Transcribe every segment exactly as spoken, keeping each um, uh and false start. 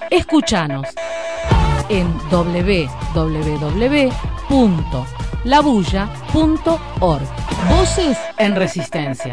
Escuchanos en doble u doble u doble u punto la bulla punto org. Voces en Resistencia.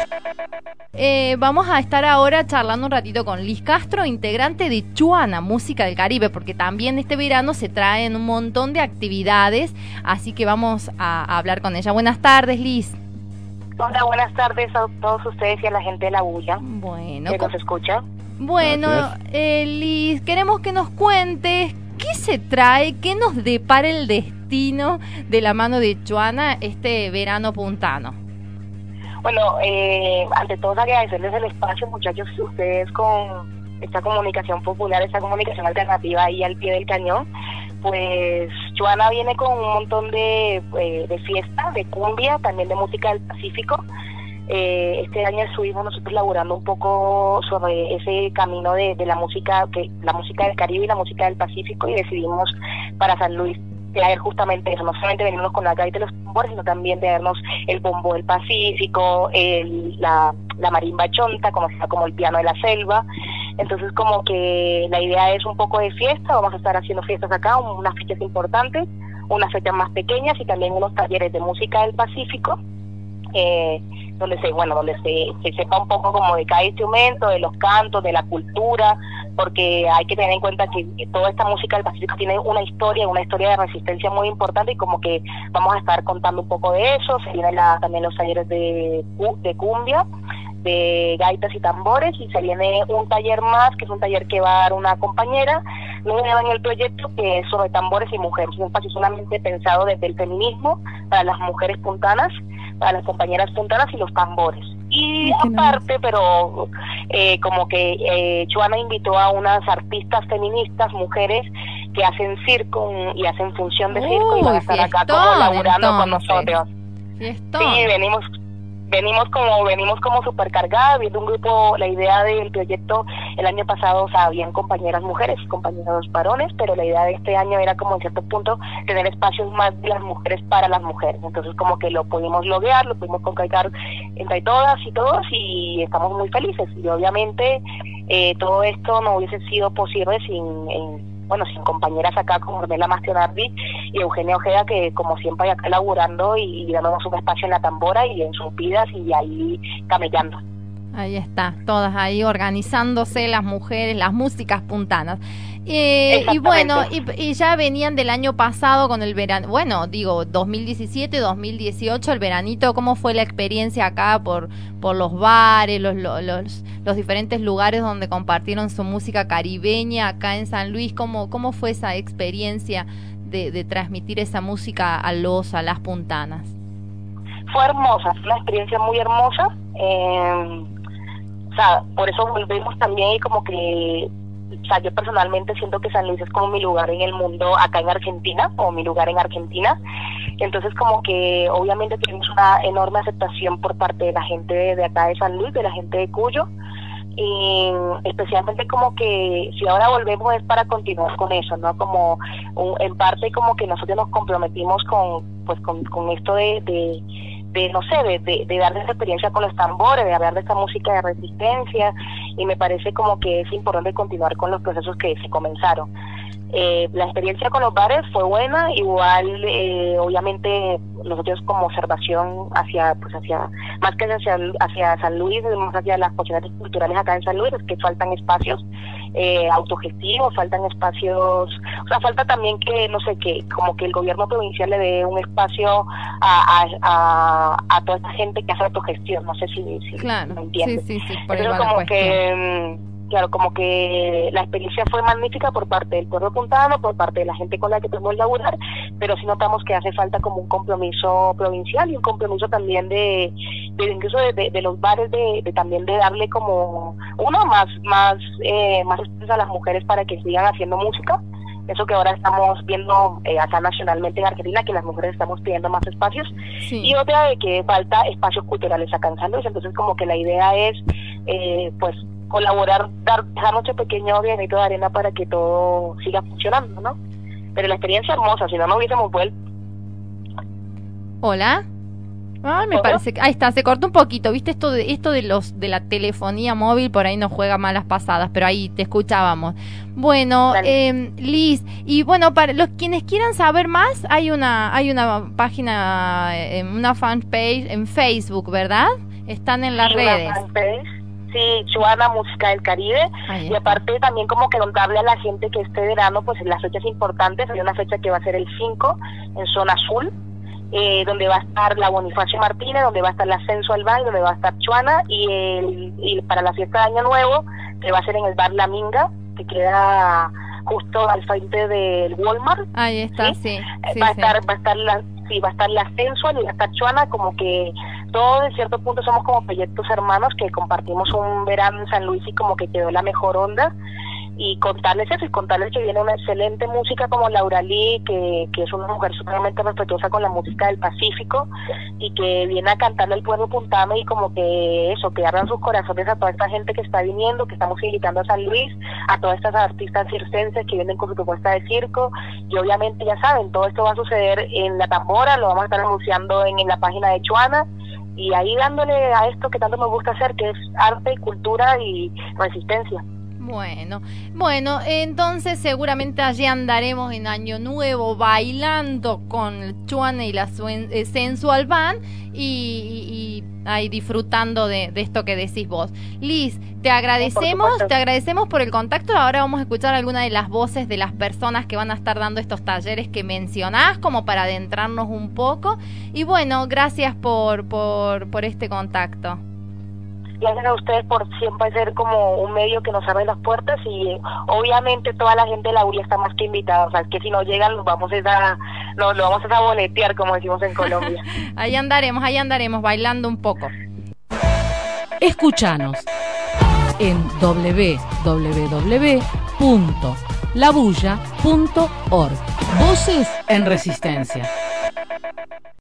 Eh, vamos a estar ahora charlando un ratito con Liz Castro, integrante de Chuana, Música del Caribe, porque también este verano se traen un montón de actividades, así que vamos a, a hablar con ella. Buenas tardes, Liz. Hola, buenas tardes a todos ustedes y a la gente de La Bulla. Bueno, que nos escucha. Bueno, eh, Liz, queremos que nos cuentes qué se trae, qué nos depara el destino de la mano de Chuana este verano puntano. Bueno, eh, ante todo agradecerles el espacio, muchachos, ustedes con esta comunicación popular, esta comunicación alternativa ahí al pie del cañón. Pues Chuana viene con un montón de, eh, de fiestas, de cumbia, también de música del Pacífico. Eh, este año estuvimos nosotros laburando un poco sobre ese camino de, de la música, que la música del Caribe y la música del Pacífico, y decidimos para San Luis traer justamente eso, no solamente venirnos con la gaita y los tambores, sino también traernos el bombo del Pacífico, el, la, la marimba chonta, como, como el piano de la selva. Entonces como que la idea es un poco de fiesta, vamos a estar haciendo fiestas acá, unas fechas importantes, unas fechas más pequeñas y también unos talleres de música del Pacífico, eh, donde se, bueno, donde se, se sepa un poco como de cada instrumento, de los cantos, de la cultura, porque hay que tener en cuenta que toda esta música del Pacífico tiene una historia, una historia de resistencia muy importante, y como que vamos a estar contando un poco de eso. Se vienen la, también los talleres de, de cumbia, de gaitas y tambores, y se viene un taller más, que es un taller que va a dar una compañera nueva en el proyecto, que es sobre tambores y mujeres, un espacio solamente pensado desde el feminismo para las mujeres puntanas, para las compañeras puntanas y los tambores. Y aparte, pero eh, como que eh, Chuana invitó a unas artistas feministas, mujeres que hacen circo y hacen función de circo, Uy, y van a estar fiestón, acá como laburando entonces. con nosotros. Fiestón. Sí, venimos venimos como venimos como supercargadas, viendo un grupo. La idea del proyecto el año pasado, o sea, habían compañeras mujeres, compañeros varones, pero la idea de este año era como en cierto punto tener espacios más de las mujeres para las mujeres. Entonces como que lo pudimos lograr, lo pudimos concretar entre todas y todos, y estamos muy felices. Y obviamente eh, todo esto no hubiese sido posible sin eh, bueno, sin compañeras acá como Ornella Mastionardi y Eugenia Ojeda, que como siempre acá laburando y dándonos un espacio en la tambora y en sus vidas y ahí camellando. Ahí está, todas ahí organizándose las mujeres, las músicas puntanas. Eh, y bueno, y, y ya venían del año pasado con el verano, bueno, digo, dos mil diecisiete, dos mil dieciocho, el veranito. ¿Cómo fue la experiencia acá por por los bares, los, los, los, los diferentes lugares donde compartieron su música caribeña acá en San Luis? ¿Cómo, cómo fue esa experiencia de, de transmitir esa música a los, a las puntanas? Fue hermosa, fue una experiencia muy hermosa. Eh, o sea, por eso volvemos también, y como que, o sea, yo personalmente siento que San Luis es como mi lugar en el mundo acá en Argentina, o mi lugar en Argentina. Entonces como que obviamente tenemos una enorme aceptación por parte de la gente de, de acá de San Luis, de la gente de Cuyo, y especialmente como que si ahora volvemos es para continuar con eso, ¿no? Como un, en parte como que nosotros nos comprometimos con pues con, con esto de, de de no sé, de, de, de dar esa experiencia con los tambores, de hablar de esta música de resistencia, y me parece como que es importante continuar con los procesos que se comenzaron. Eh, la experiencia con los bares fue buena, igual eh, obviamente nosotros como observación hacia, pues hacia, más que hacia, hacia San Luis, más hacia las posibilidades culturales acá en San Luis, es que faltan espacios eh, autogestivos, faltan espacios, o sea, falta también que, no sé, que como que el gobierno provincial le dé un espacio a, a, a, a toda esta gente que hace autogestión, no sé si, si claro, me entiendes. Sí, sí, sí, por Entonces como que... Claro, como que la experiencia fue magnífica por parte del pueblo puntano, por parte de la gente con la que tuvimos que laburar, pero sí notamos que hace falta como un compromiso provincial y un compromiso también de, de incluso de, de, de los bares, de, de también de darle como uno más más eh, más espacios a las mujeres para que sigan haciendo música. Eso que ahora estamos viendo eh, acá nacionalmente en Argentina, que las mujeres estamos pidiendo más espacios, sí. Y otra de que falta espacios culturales acá en San Luis. Entonces como que la idea es eh, pues colaborar, dar, dejar nuestro pequeño granito de arena para que todo siga funcionando, ¿no? Pero la experiencia hermosa, si no, no hubiésemos vuelto. Hola. Ay, me parece que ahí está, se cortó un poquito, viste esto de esto de los de la telefonía móvil, por ahí nos juega malas pasadas, pero ahí te escuchábamos. Bueno, eh, Liz, y bueno, para los quienes quieran saber más, hay una hay una página, eh, una fanpage en Facebook, ¿verdad? Están en las sí, redes. Una fanpage. Sí, Chuana Música del Caribe. Y aparte también como que contarle a la gente que este verano, pues en las fechas importantes, hay una fecha que va a ser el cinco en Zona Azul, eh, donde va a estar la Bonifacio Martínez, donde va a estar la Sensual Band, donde va a estar Chuana, y, el, y para la fiesta de Año Nuevo, que va a ser en el bar La Minga, que queda justo al frente del Walmart. Ahí está, sí. sí, va a sí. estar, va a estar la, sí, va a estar la Sensual y va a estar Chuana, como que todos en cierto punto somos como proyectos hermanos que compartimos un verano en San Luis y como que quedó la mejor onda. Y contarles eso, y contarles que viene una excelente música como Laura Lee, que, que es una mujer supremamente respetuosa con la música del Pacífico, y que viene a cantarle al pueblo puntame, y como que eso, que abran sus corazones a toda esta gente que está viniendo, que estamos invitando a San Luis, a todas estas artistas circenses que vienen con su propuesta de circo, y obviamente ya saben, todo esto va a suceder en La Tambora, lo vamos a estar anunciando en, en la página de Chuana, y ahí dándole a esto que tanto nos gusta hacer, que es arte, cultura y resistencia. Bueno, bueno, entonces seguramente allí andaremos en Año Nuevo bailando con Chuana y la Suen- eh, Sensual Band y, y, y ahí disfrutando de, de esto que decís vos. Liz, te agradecemos, Por te agradecemos por el contacto. Ahora vamos a escuchar algunas de las voces de las personas que van a estar dando estos talleres que mencionás, como para adentrarnos un poco. Y bueno, gracias por, por, por este contacto. Gracias a ustedes por siempre ser como un medio que nos abre las puertas, y eh, obviamente toda la gente de la U R I está más que invitada, o sea, que si no llegan los vamos a, lo, lo vamos a sabonetear, como decimos en Colombia. Ahí andaremos, ahí andaremos bailando un poco. Escúchanos en doble u doble u doble u punto la bulla punto org. Voces en Resistencia.